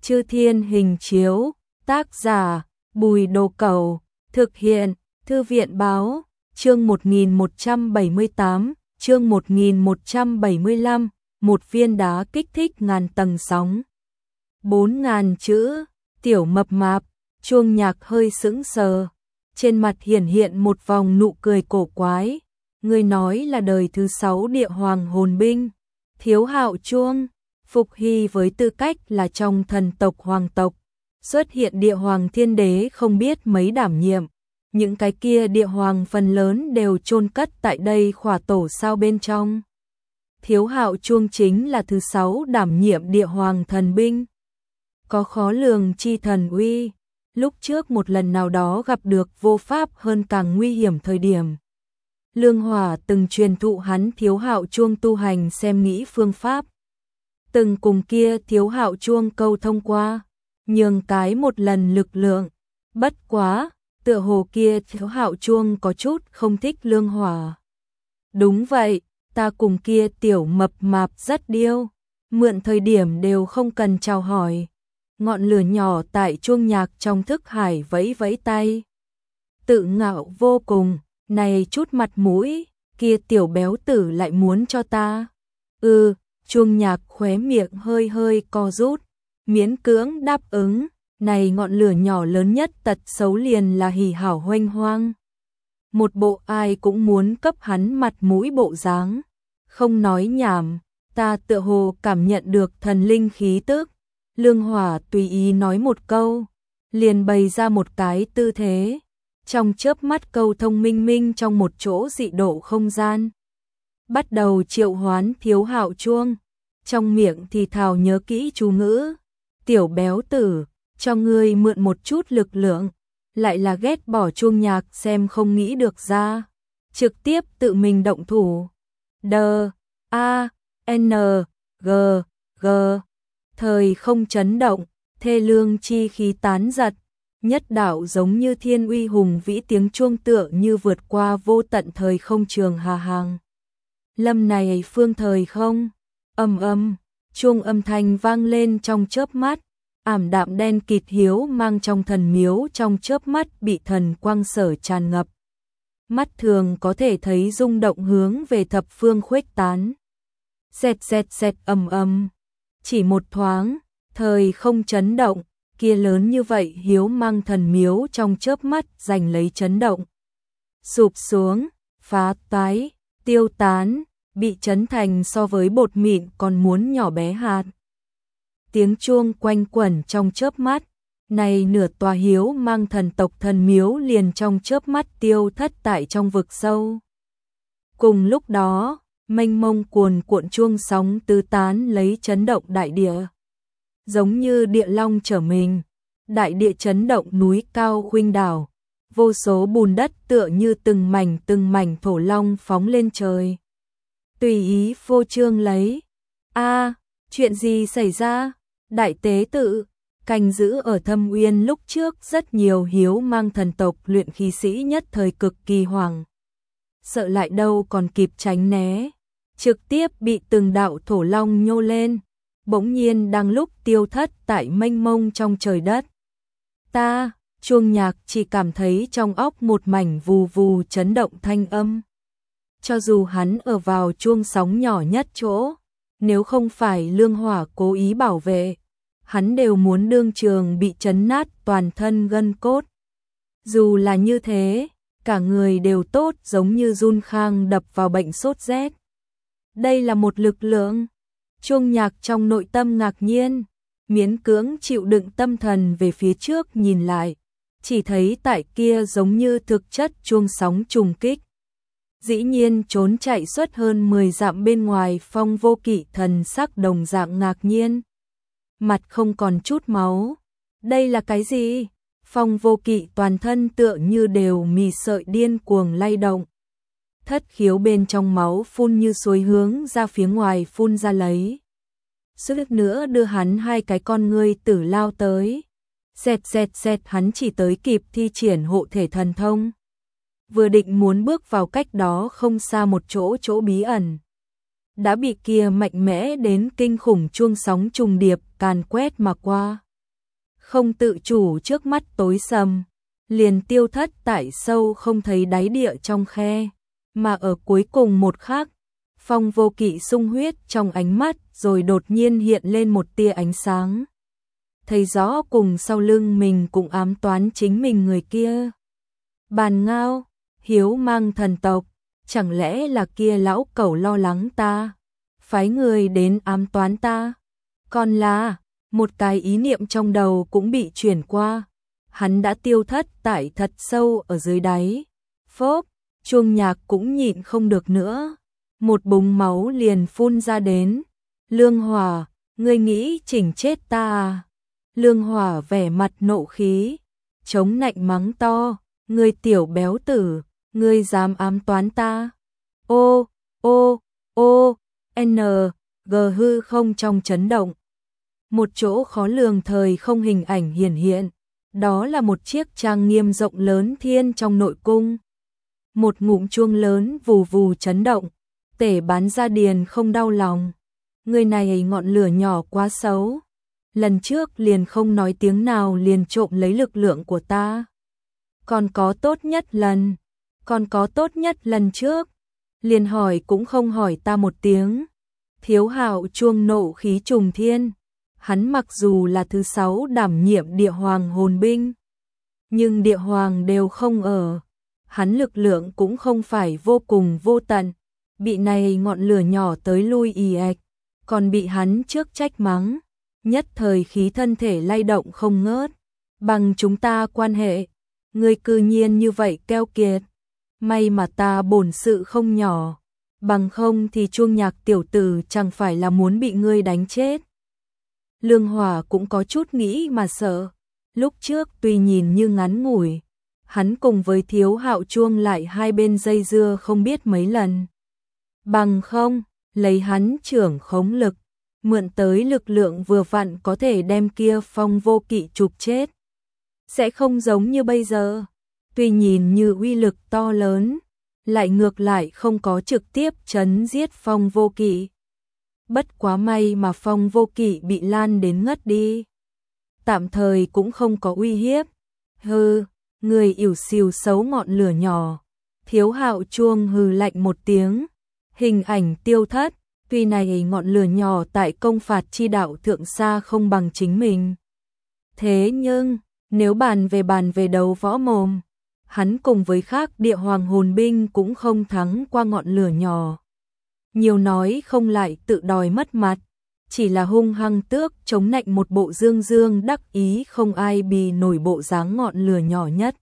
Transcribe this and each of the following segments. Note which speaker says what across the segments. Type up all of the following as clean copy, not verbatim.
Speaker 1: Chư Thiên Hình Chiếu, tác giả Bùi Đồ Cẩu, thực hiện Thư viện Báo, chương 1178, chương 1175, một viên đá kích thích ngàn tầng sóng. 4.000 chữ, tiểu mập mạp, Chuông Nhạc hơi sững sờ, trên mặt hiển hiện một vòng nụ cười cổ quái. Người nói là đời thứ 6 địa hoàng hồn binh, Thiếu Hạo Chuông. Phục Hy với tư cách là trong thần tộc hoàng tộc, xuất hiện địa hoàng thiên đế không biết mấy đảm nhiệm. Những cái kia địa hoàng phần lớn đều chôn cất tại đây khỏa tổ sao bên trong. Thiếu Hạo Chuông chính là thứ 6 đảm nhiệm địa hoàng thần binh. Có khó lường chi thần uy, lúc trước một lần nào đó gặp được vô pháp hơn càng nguy hiểm thời điểm. Lương Hỏa từng truyền thụ hắn Thiếu Hạo Chuông tu hành xem nghĩ phương pháp. Từng cùng kia Thiếu Hạo Chuông câu thông qua, nhường cái một lần lực lượng. Bất quá, tựa hồ kia Thiếu Hạo Chuông có chút không thích Lương Hỏa. Đúng vậy, ta cùng kia tiểu mập mạp rất điêu, mượn thời điểm đều không cần chào hỏi. Ngọn lửa nhỏ tại Chuông Nhạc trong thức hải vẫy vẫy tay. Tự ngạo vô cùng, này chút mặt mũi, kia tiểu béo tử lại muốn cho ta. Chuông Nhạc khóe miệng hơi hơi co rút, miễn cưỡng đáp ứng. Này ngọn lửa nhỏ lớn nhất tật xấu liền là hỉ hảo hoanh hoang. Một bộ ai cũng muốn cấp hắn mặt mũi bộ dáng. Không nói nhảm, ta tựa hồ cảm nhận được thần linh khí tức. Lương Hỏa tùy ý nói một câu, liền bày ra một cái tư thế. Trong chớp mắt câu thông minh minh trong một chỗ dị độ không gian. Bắt đầu triệu hoán Thiếu Hạo Chuông, trong miệng thì thào nhớ kỹ chú ngữ. Tiểu béo tử, cho ngươi mượn một chút lực lượng, lại là ghét bỏ Chuông Nhạc xem không nghĩ được ra. Trực tiếp tự mình động thủ. D-A-N-G G. Thời không chấn động, thê lương chi khí tán giật. Nhất đạo giống như thiên uy hùng vĩ tiếng chuông tựa như vượt qua vô tận thời không trường hà hàng. Lâm này phương thời không, chuông âm thanh vang lên trong chớp mắt, ảm đạm đen kịt hiếu mang trong thần miếu trong chớp mắt bị thần quang sở tràn ngập. Mắt thường có thể thấy rung động hướng về thập phương khuếch tán. Xẹt xẹt xẹt chỉ một thoáng, thời không chấn động, kia lớn như vậy hiếu mang thần miếu trong chớp mắt giành lấy chấn động. Sụp xuống, phá toái, tiêu tán, bị chấn thành so với bột mịn còn muốn nhỏ bé hạt. Tiếng chuông quanh quẩn trong chớp mắt, này nửa tòa hiếu mang thần tộc thần miếu liền trong chớp mắt tiêu thất tại trong vực sâu. Cùng lúc đó, mênh mông cuồn cuộn chuông sóng tứ tán lấy chấn động đại địa. Giống như địa long trở mình, đại địa chấn động núi cao khuynh đảo, vô số bùn đất tựa như từng mảnh thổ long phóng lên trời. Tùy ý phô trương lấy. Chuyện gì xảy ra? Đại tế tự, canh giữ ở Thâm Uyên lúc trước rất nhiều hiếu mang thần tộc luyện khí sĩ nhất thời cực kỳ hoảng. Sợ lại đâu còn kịp tránh né, trực tiếp bị từng đạo thổ long nhô lên, bỗng nhiên đang lúc tiêu thất tại mênh mông trong trời đất. Chuông Nhạc chỉ cảm thấy trong óc một mảnh vù vù chấn động thanh âm. Cho dù hắn ở vào chuông sóng nhỏ nhất chỗ, nếu không phải Lương Hỏa cố ý bảo vệ, hắn đều muốn đương trường bị chấn nát toàn thân gân cốt. Dù là như thế, cả người đều tốt giống như run khang đập vào bệnh sốt rét. Đây là một lực lượng. Chuông Nhạc trong nội tâm ngạc nhiên, miễn cưỡng chịu đựng tâm thần về phía trước nhìn lại, chỉ thấy tại kia giống như thực chất chuông sóng trùng kích. Dĩ nhiên trốn chạy suốt hơn 10 dặm bên ngoài Phong Vô Kỵ thần sắc đồng dạng ngạc nhiên. Mặt không còn chút máu. Đây là cái gì? Phong Vô Kỵ toàn thân tựa như đều mì sợi điên cuồng lay động. Thất khiếu bên trong máu phun như suối hướng ra phía ngoài phun ra lấy. Sức nữa đưa hắn hai cái con ngươi tử lao tới. Xẹt hắn chỉ tới kịp thi triển hộ thể thần thông. Vừa định muốn bước vào cách đó không xa một chỗ bí ẩn. Đã bị kia mạnh mẽ đến kinh khủng chuông sóng trùng điệp càn quét mà qua. không tự chủ trước mắt tối sầm, liền tiêu thất tại sâu không thấy đáy địa trong khe, mà ở cuối cùng một khắc, Phong Vô Kỵ sung huyết trong ánh mắt rồi đột nhiên hiện lên một tia ánh sáng. Thấy rõ cùng sau lưng mình cũng ám toán chính mình người kia. Bàn Ngao, hiếu mang thần tộc, chẳng lẽ là kia lão cẩu lo lắng ta, phái người đến ám toán ta? Còn là, một cái ý niệm trong đầu cũng bị chuyển qua, hắn đã tiêu thất tại thật sâu ở dưới đáy. Phốp, Chuông Nhạc cũng nhịn không được nữa, một búng máu liền phun ra đến. Lương Hòa, ngươi nghĩ chỉnh chết ta à? Lương Hòa vẻ mặt nộ khí, chống nạnh mắng to, ngươi tiểu béo tử, ngươi dám ám toán ta? Ô, ô, ô, n, g hư không trong chấn động. Một chỗ khó lường thời không hình ảnh hiển hiện, đó là một chiếc trang nghiêm rộng lớn thiên trong nội cung. Một ngụm chuông lớn vù vù chấn động, Tể Bán Gia Điền không đau lòng. Người này ngọn lửa nhỏ quá xấu, lần trước liền không nói tiếng nào liền trộm lấy lực lượng của ta. Còn có tốt nhất lần trước, liền hỏi cũng không hỏi ta một tiếng. Thiếu Hạo Chuông nộ khí trùng thiên, hắn mặc dù là thứ 6 đảm nhiệm địa hoàng hồn binh, nhưng địa hoàng đều không ở, hắn lực lượng cũng không phải vô cùng vô tận, bị này ngọn lửa nhỏ tới lui ì ạch, còn bị hắn trước trách mắng, nhất thời khí thân thể lay động không ngớt. Bằng chúng ta quan hệ, ngươi cư nhiên như vậy keo kiệt, may mà ta bổn sự không nhỏ, bằng không thì Chuông Nhạc tiểu tử chẳng phải là muốn bị ngươi đánh chết. Lương Hòa cũng có chút nghĩ mà sợ, lúc trước tuy nhìn như ngắn ngủi, hắn cùng với Thiếu Hạo Chuông lại hai bên dây dưa không biết mấy lần. Bằng không, lấy hắn trưởng khống lực, mượn tới lực lượng vừa vặn có thể đem kia Phong Vô Kỵ chụp chết. Sẽ không giống như bây giờ, tuy nhìn như uy lực to lớn, lại ngược lại không có trực tiếp chấn giết Phong Vô Kỵ. Bất quá may mà Phong Vô Kỵ bị lan đến ngất đi, tạm thời cũng không có uy hiếp. Hừ, người ỉu xìu xấu ngọn lửa nhỏ. Thiếu Hạo Chuông hừ lạnh một tiếng, hình ảnh tiêu thất. Tuy này ngọn lửa nhỏ tại công phạt chi đạo thượng xa không bằng chính mình, thế nhưng nếu bàn về đấu võ mồm, hắn cùng với khác địa hoàng hồn binh cũng không thắng qua ngọn lửa nhỏ. Nhiều nói không lại tự đòi mất mặt, chỉ là hung hăng tước chống nạnh một bộ dương dương đắc ý không ai bì nổi bộ dáng ngọn lửa nhỏ nhất.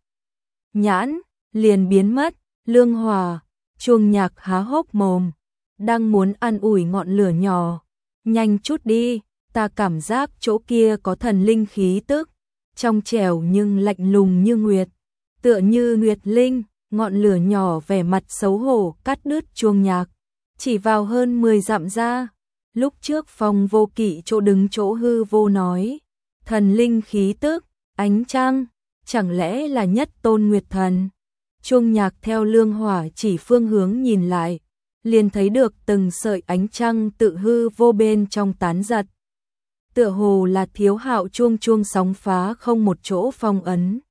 Speaker 1: Nhãn, liền biến mất. Lương Hòa, Chuông Nhạc há hốc mồm, đang muốn an ủi ngọn lửa nhỏ. Nhanh chút đi, ta cảm giác chỗ kia có thần linh khí tức, trong trẻo nhưng lạnh lùng như nguyệt, tựa như nguyệt linh. Ngọn lửa nhỏ vẻ mặt xấu hổ cắt đứt Chuông Nhạc, chỉ vào hơn 10 dặm ra. Lúc trước Phong Vô Kỵ chỗ đứng chỗ hư vô nói, thần linh khí tức, ánh trăng, chẳng lẽ là nhất tôn nguyệt thần? Chuông Nhạc theo Lương Hỏa chỉ phương hướng nhìn lại, liền thấy được từng sợi ánh trăng tự hư vô bên trong tán giật. Tựa hồ là Thiếu Hạo Chuông chuông sóng phá không một chỗ phong ấn.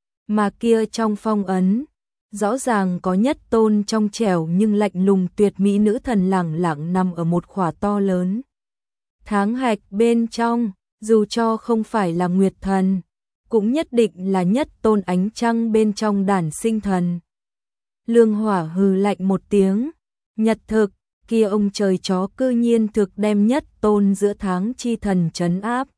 Speaker 1: Mà kia trong phong ấn, rõ ràng có nhất tôn trong trẻo nhưng lạnh lùng tuyệt mỹ nữ thần lẳng lặng nằm ở một khỏa to lớn tháng hạch bên trong, dù cho không phải là nguyệt thần, cũng nhất định là nhất tôn ánh trăng bên trong đản sinh thần. Lương Hỏa hừ lạnh một tiếng, nhật thực, kia ông trời chó cư nhiên thực đem nhất tôn giữa tháng chi thần trấn áp.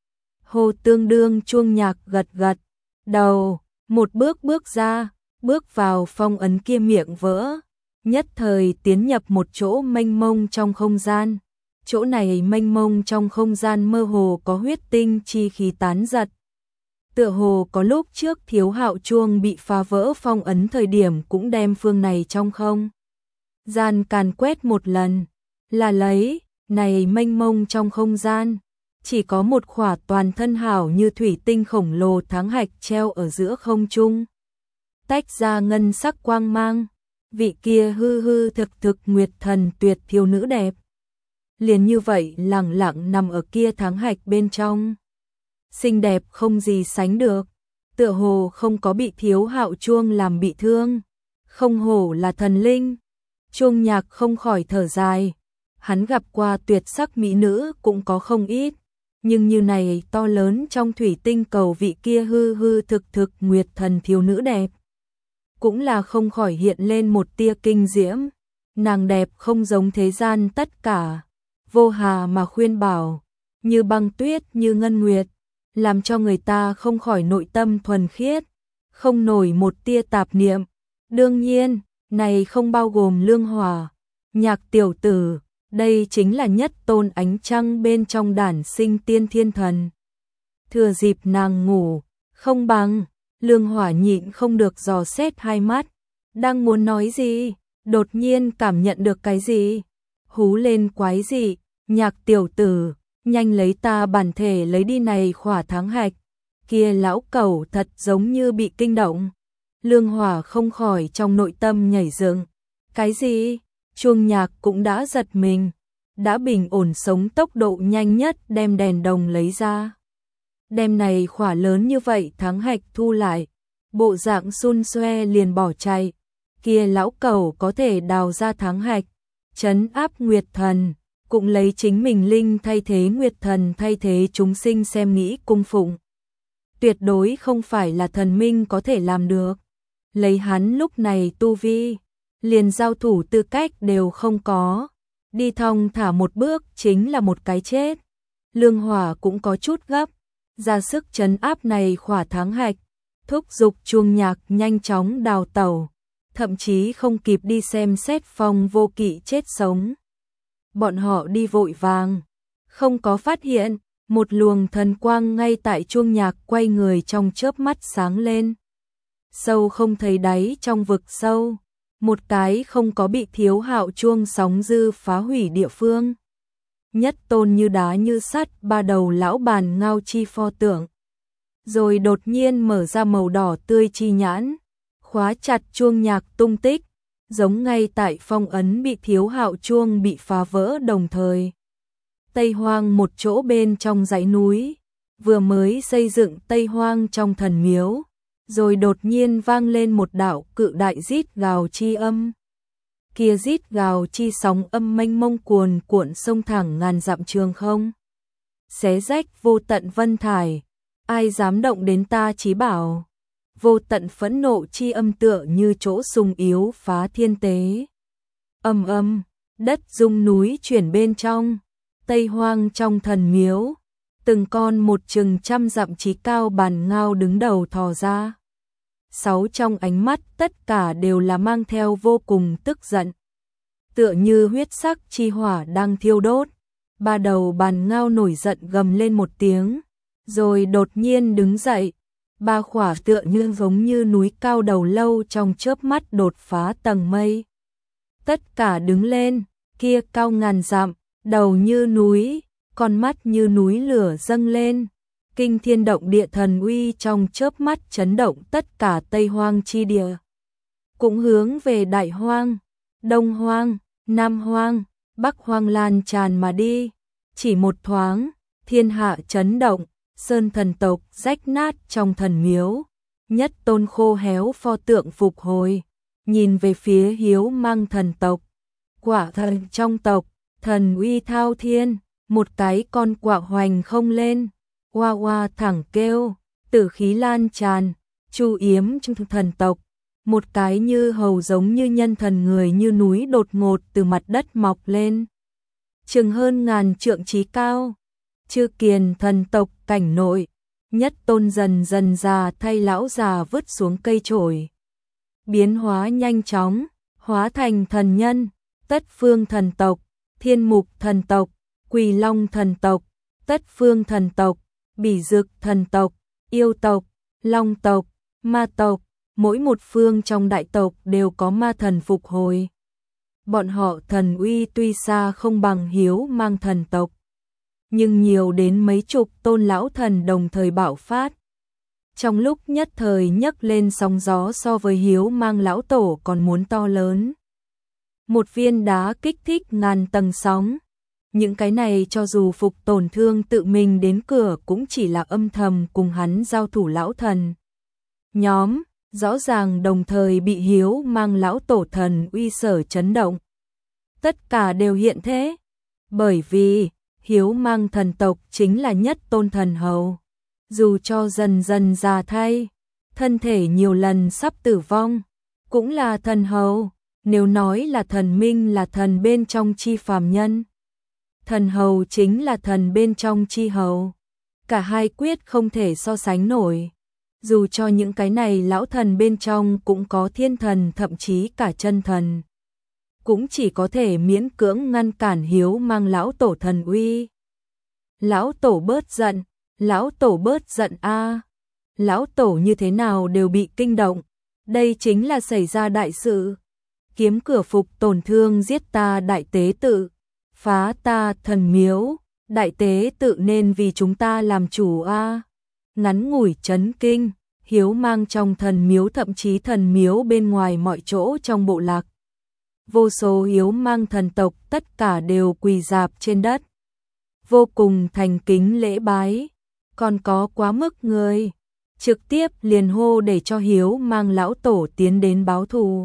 Speaker 1: Hồ Tương Đương Chuông Nhạc gật gật đầu, một bước bước ra, bước vào phong ấn kia miệng vỡ, nhất thời tiến nhập một chỗ mênh mông trong không gian. Chỗ này mênh mông trong không gian mơ hồ có huyết tinh chi khí tán giật. Tựa hồ có lúc trước Thiếu Hạo Chuông bị phá vỡ phong ấn thời điểm cũng đem phương này trong không gian càn quét một lần, là lấy này mênh mông trong không gian, chỉ có một khỏa toàn thân hảo như thủy tinh khổng lồ tháng hạch treo ở giữa không trung, tách ra ngân sắc quang mang. Vị kia hư hư thực thực nguyệt thần tuyệt thiếu nữ đẹp, liền như vậy lẳng lặng nằm ở kia tháng hạch bên trong. xinh đẹp không gì sánh được, tựa hồ không có bị Thiếu Hạo Chuông làm bị thương, không hổ là thần linh. Chuông Nhạc không khỏi thở dài, hắn gặp qua tuyệt sắc mỹ nữ cũng có không ít, nhưng như này to lớn trong thủy tinh cầu vị kia hư hư thực thực nguyệt thần thiếu nữ đẹp, cũng là không khỏi hiện lên một tia kinh diễm. Nàng đẹp không giống thế gian tất cả, vô hà mà khuyên bảo, như băng tuyết như ngân nguyệt, làm cho người ta không khỏi nội tâm thuần khiết, không nổi một tia tạp niệm. Đương nhiên, này không bao gồm Lương Hòa, Nhạc tiểu tử, đây chính là nhất tôn ánh trăng bên trong đản sinh tiên thiên thần. Thừa dịp nàng ngủ, không bằng, Lương Hòa nhịn không được dò xét hai mắt, đang muốn nói gì, đột nhiên cảm nhận được cái gì, hú lên quái dị, Nhạc tiểu tử, nhanh lấy ta bản thể lấy đi này khỏa tháng hạch, kia lão cẩu thật giống như bị kinh động. Lương Hòa không khỏi trong nội tâm nhảy dựng, cái gì? Chuông Nhạc cũng đã giật mình, đã bình ổn sống tốc độ nhanh nhất đem đèn đồng lấy ra. Đem này khỏa lớn như vậy tháng hạch thu lại, bộ dạng xun xoe liền bỏ chạy, kia lão cẩu có thể đào ra tháng hạch, trấn áp Nguyệt Thần, cũng lấy chính mình linh thay thế Nguyệt Thần thay thế chúng sinh xem nghĩ cung phụng. Tuyệt đối không phải là thần minh có thể làm được, lấy hắn lúc này tu vi, liền giao thủ tư cách đều không có, đi thong thả một bước chính là một cái chết. Lương Hòa cũng có chút gấp, ra sức trấn áp này khỏa tháng hạch, thúc giục Chuông Nhạc nhanh chóng đào tẩu, thậm chí không kịp đi xem xét Phong Vô Kỵ chết sống. Bọn họ đi vội vàng, không có phát hiện, một luồng thần quang ngay tại Chuông Nhạc quay người trong chớp mắt sáng lên. Sâu không thấy đáy trong vực sâu, một cái không có bị Thiếu Hạo Chuông sóng dư phá hủy địa phương. Nhất tôn như đá như sắt ba đầu lão bàn ngao chi pho tượng. Rồi đột nhiên mở ra màu đỏ tươi chi nhãn, khóa chặt Chuông Nhạc tung tích, giống ngay tại phong ấn bị Thiếu Hạo Chuông bị phá vỡ đồng thời. Tây Hoang một chỗ bên trong dãy núi, vừa mới xây dựng Tây Hoang trong thần miếu, rồi đột nhiên vang lên một đạo cự đại rít gào chi âm. Kia rít gào chi sóng âm mênh mông cuồn cuộn sông thẳng ngàn dặm trường không. Xé rách vô tận vân thải, ai dám động đến ta chí bảo. Vô tận phẫn nộ chi âm tựa như chỗ sung yếu phá thiên tế. Âm âm, đất rung núi chuyển bên trong, Tây Hoang trong thần miếu, từng con một chừng trăm dặm chí cao bàn ngao đứng đầu thò ra. Sáu trong ánh mắt tất cả đều là mang theo vô cùng tức giận. Tựa như huyết sắc chi hỏa đang thiêu đốt, ba đầu bàn ngao nổi giận gầm lên một tiếng, rồi đột nhiên đứng dậy. Ba khỏa tựa như giống như núi cao đầu lâu trong chớp mắt đột phá tầng mây. Tất cả đứng lên, kia cao ngàn dặm, đầu như núi, con mắt như núi lửa dâng lên. Kinh thiên động địa thần uy trong chớp mắt chấn động tất cả Tây Hoang chi địa. Cũng hướng về Đại Hoang, Đông Hoang, Nam Hoang, Bắc Hoang lan tràn mà đi. Chỉ một thoáng, thiên hạ chấn động, sơn thần tộc rách nát trong thần miếu. Nhất tôn khô héo pho tượng phục hồi, nhìn về phía Hiếu Mang thần tộc. Quả thần trong tộc, thần uy thao thiên, một cái con quạ hoành không lên. Oa oa thẳng kêu, tử khí lan tràn, Chu Yếm trong thần tộc, một cái như hầu giống như nhân thần người như núi đột ngột từ mặt đất mọc lên. Chừng hơn ngàn trượng chí cao, Chư Kiền thần tộc cảnh nội, nhất tôn dần dần già thay lão già vứt xuống cây chổi. Biến hóa nhanh chóng, hóa thành thần nhân, Tất Phương thần tộc, Thiên Mục thần tộc, Quỳ Long thần tộc, Tất Phương thần tộc, Bỉ Dực thần tộc, Yêu tộc, Long tộc, Ma tộc, mỗi một phương trong đại tộc đều có ma thần phục hồi. Bọn họ thần uy tuy xa không bằng Hiếu Mang thần tộc, nhưng nhiều đến mấy chục tôn lão thần đồng thời bạo phát. Trong lúc nhất thời nhấc lên sóng gió so với Hiếu Mang lão tổ còn muốn to lớn. Một viên đá kích thích ngàn tầng sóng, Những cái này cho dù Phục Tổn Thương tự mình đến cửa cũng chỉ là âm thầm cùng hắn giao thủ lão thần. Nhóm, rõ ràng đồng thời bị Hiếu Mang lão tổ thần uy sở chấn động. Tất cả đều hiện thế, bởi vì Hiếu Mang thần tộc chính là nhất tôn thần hầu. Dù cho dần dần già thay, thân thể nhiều lần sắp tử vong, cũng là thần hầu. Nếu nói là thần minh là thần bên trong chi phàm nhân, thần hầu chính là thần bên trong chi hầu. Cả hai quyết không thể so sánh nổi. Dù cho những cái này lão thần bên trong cũng có thiên thần thậm chí cả chân thần, cũng chỉ có thể miễn cưỡng ngăn cản Hiếu Mang lão tổ thần uy. Lão tổ bớt giận, lão tổ bớt giận a. Lão tổ như thế nào đều bị kinh động, đây chính là xảy ra đại sự. Kiếm cửa Phục Tổn Thương giết ta đại tế tự, phá ta thần miếu, đại tế tự nên vì chúng ta làm chủ a. Ngắn ngủi chấn kinh, Hiếu Mang trong thần miếu thậm chí thần miếu bên ngoài mọi chỗ trong bộ lạc. Vô số Hiếu Mang thần tộc tất cả đều quỳ rạp trên đất, vô cùng thành kính lễ bái. Còn có quá mức người trực tiếp liền hô để cho Hiếu Mang lão tổ tiến đến báo thù.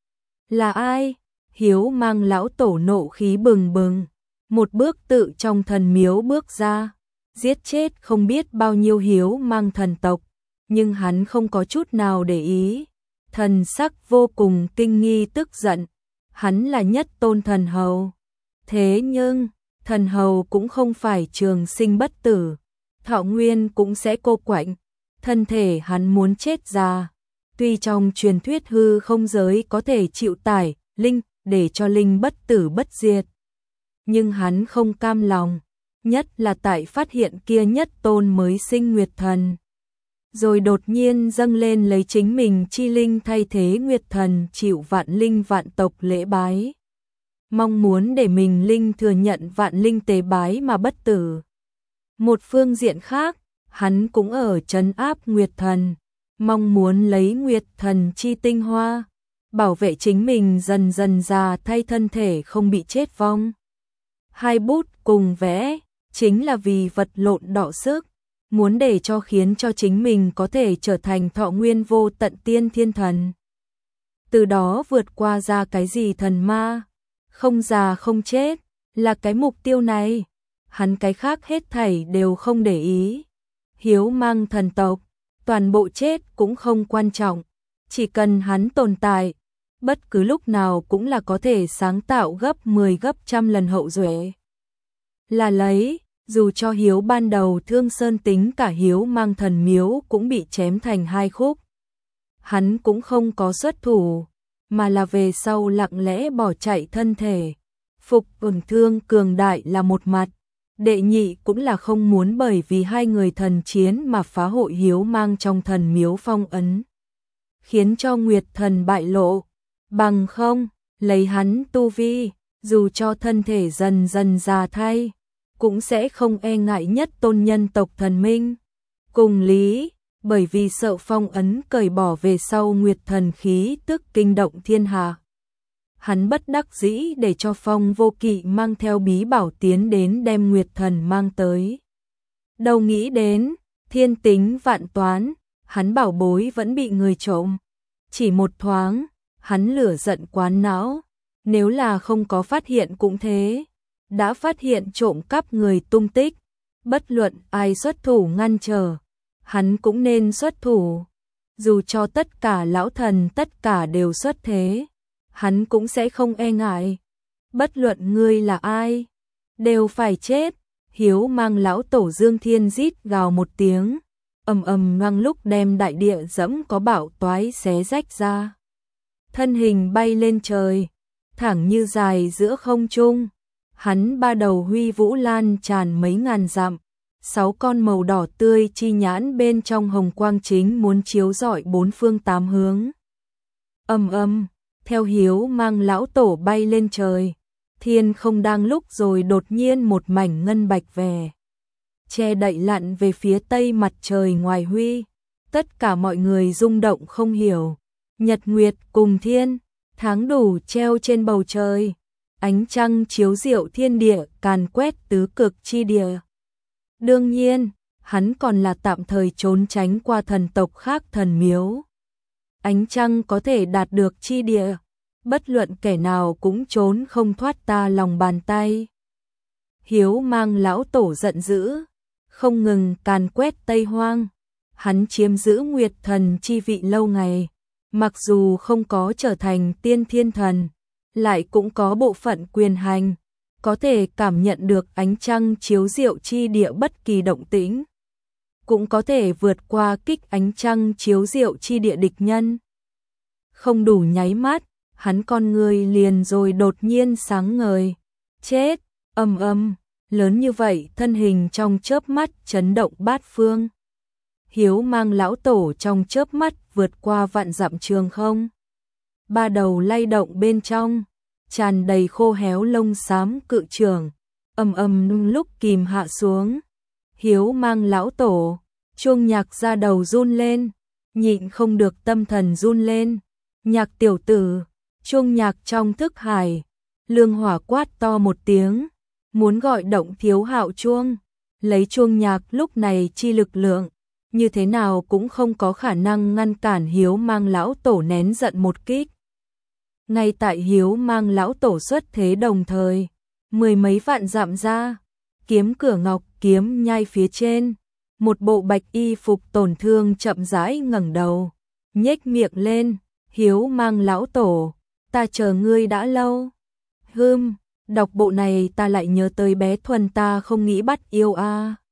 Speaker 1: Là ai? Hiếu Mang lão tổ nộ khí bừng bừng, một bước tự trong thần miếu bước ra, giết chết không biết bao nhiêu Hiếu Mang thần tộc, nhưng hắn không có chút nào để ý, thần sắc vô cùng kinh nghi tức giận. Hắn là nhất tôn thần hầu, thế nhưng thần hầu cũng không phải trường sinh bất tử, thọ nguyên cũng sẽ cô quạnh, thân thể hắn muốn chết già. Tuy trong truyền thuyết hư không giới có thể chịu tải linh để cho linh bất tử bất diệt, nhưng hắn không cam lòng, nhất là tại phát hiện kia nhất tôn mới sinh Nguyệt Thần, rồi đột nhiên dâng lên lấy chính mình chi linh thay thế Nguyệt Thần chịu vạn linh vạn tộc lễ bái, mong muốn để mình linh thừa nhận vạn linh tế bái mà bất tử. Một phương diện khác, hắn cũng ở trấn áp Nguyệt Thần, mong muốn lấy Nguyệt Thần chi tinh hoa, bảo vệ chính mình dần dần già thay thân thể không bị chết vong. Hai bút cùng vẽ, chính là vì vật lộn đọ sức, muốn để cho khiến cho chính mình có thể trở thành thọ nguyên vô tận tiên thiên thần. Từ đó vượt qua ra cái gì thần ma, không già không chết, là cái mục tiêu này. Hắn cái khác hết thảy đều không để ý. Hiếu Mang thần tộc, toàn bộ chết cũng không quan trọng, chỉ cần hắn tồn tại, bất cứ lúc nào cũng là có thể sáng tạo gấp 10 gấp trăm lần hậu duệ. Là lấy, dù cho Hiếu ban đầu Thương Sơn tính cả Hiếu Mang thần miếu cũng bị chém thành hai khúc, hắn cũng không có xuất thủ, mà là về sau lặng lẽ bỏ chạy thân thể. Phục Tổn Thương cường đại là một mặt, đệ nhị cũng là không muốn bởi vì hai người thần chiến mà phá hội Hiếu Mang trong thần miếu phong ấn, khiến cho Nguyệt Thần bại lộ. Bằng không, lấy hắn tu vi, dù cho thân thể dần dần già thay, cũng sẽ không e ngại nhất tôn nhân tộc thần minh. Cùng lý, bởi vì sợ phong ấn cởi bỏ về sau Nguyệt Thần khí tức kinh động thiên hạ, hắn bất đắc dĩ để cho Phong Vô Kỵ mang theo bí bảo tiến đến đem Nguyệt Thần mang tới. Đâu nghĩ đến, thiên tính vạn toán, hắn bảo bối vẫn bị người trộm. Chỉ một thoáng, hắn lửa giận quán não, nếu là không có phát hiện cũng thế, đã phát hiện trộm cắp người tung tích, bất luận ai xuất thủ ngăn trở, hắn cũng nên xuất thủ. Dù cho tất cả lão thần tất cả đều xuất thế, hắn cũng sẽ không e ngại. Bất luận ngươi là ai, đều phải chết. Hiếu Mang lão tổ Dương Thiên rít gào một tiếng, ầm ầm loang lúc đem đại địa dẫm có bão toái xé rách ra. Thân hình bay lên trời, thẳng như dài giữa không trung. Hắn ba đầu huy vũ lan tràn mấy ngàn dặm, 6 con màu đỏ tươi chi nhãn bên trong hồng quang chính muốn chiếu rọi bốn phương tám hướng. Ầm ầm, theo Hiếu Mang lão tổ bay lên trời, thiên không đang lúc rồi đột nhiên một mảnh ngân bạch vẻ che đậy lặn về phía tây mặt trời ngoài huy. Tất cả mọi người rung động không hiểu, nhật nguyệt cùng thiên, tháng đủ treo trên bầu trời, ánh trăng chiếu rượu thiên địa, càn quét tứ cực chi địa. Đương nhiên, hắn còn là tạm thời trốn tránh qua thần tộc khác thần miếu. Ánh trăng có thể đạt được chi địa, bất luận kẻ nào cũng trốn không thoát ta lòng bàn tay. Hiếu Mang lão tổ giận dữ, không ngừng càn quét Tây Hoang. Hắn chiếm giữ Nguyệt Thần chi vị lâu ngày, mặc dù không có trở thành tiên thiên thần, lại cũng có bộ phận quyền hành, có thể cảm nhận được ánh trăng chiếu rượu chi địa bất kỳ động tĩnh, cũng có thể vượt qua kích ánh trăng chiếu rượu chi địa địch nhân. Không đủ nháy mắt, hắn con người liền rồi đột nhiên sáng ngời. Chết, ầm ầm, lớn như vậy, thân hình trong chớp mắt chấn động bát phương. Hiếu Mang lão tổ trong chớp mắt vượt qua vạn dặm trường không. Ba đầu lay động bên trong, tràn đầy khô héo lông xám cự trường, ầm ầm lúc kìm hạ xuống. Hiếu Mang lão tổ, chuông nhạc ra đầu run lên, nhịn không được tâm thần run lên. Nhạc tiểu tử, chuông nhạc trong thức hải, Lương Hỏa quát to một tiếng, muốn gọi động Thiếu Hạo chuông. Lấy chuông nhạc lúc này chi lực lượng, như thế nào cũng không có khả năng ngăn cản Hiếu Mang lão tổ nén giận một kích. Ngay tại Hiếu Mang lão tổ xuất thế đồng thời, mười mấy vạn dặm ra, kiếm cửa ngọc kiếm nhai phía trên, một bộ bạch y phục tổn thương chậm rãi ngẩng đầu, nhếch miệng lên. Hiếu Mang lão tổ, ta chờ ngươi đã lâu. Đọc bộ này ta lại nhớ tới bé Thuần ta không nghĩ bắt yêu a.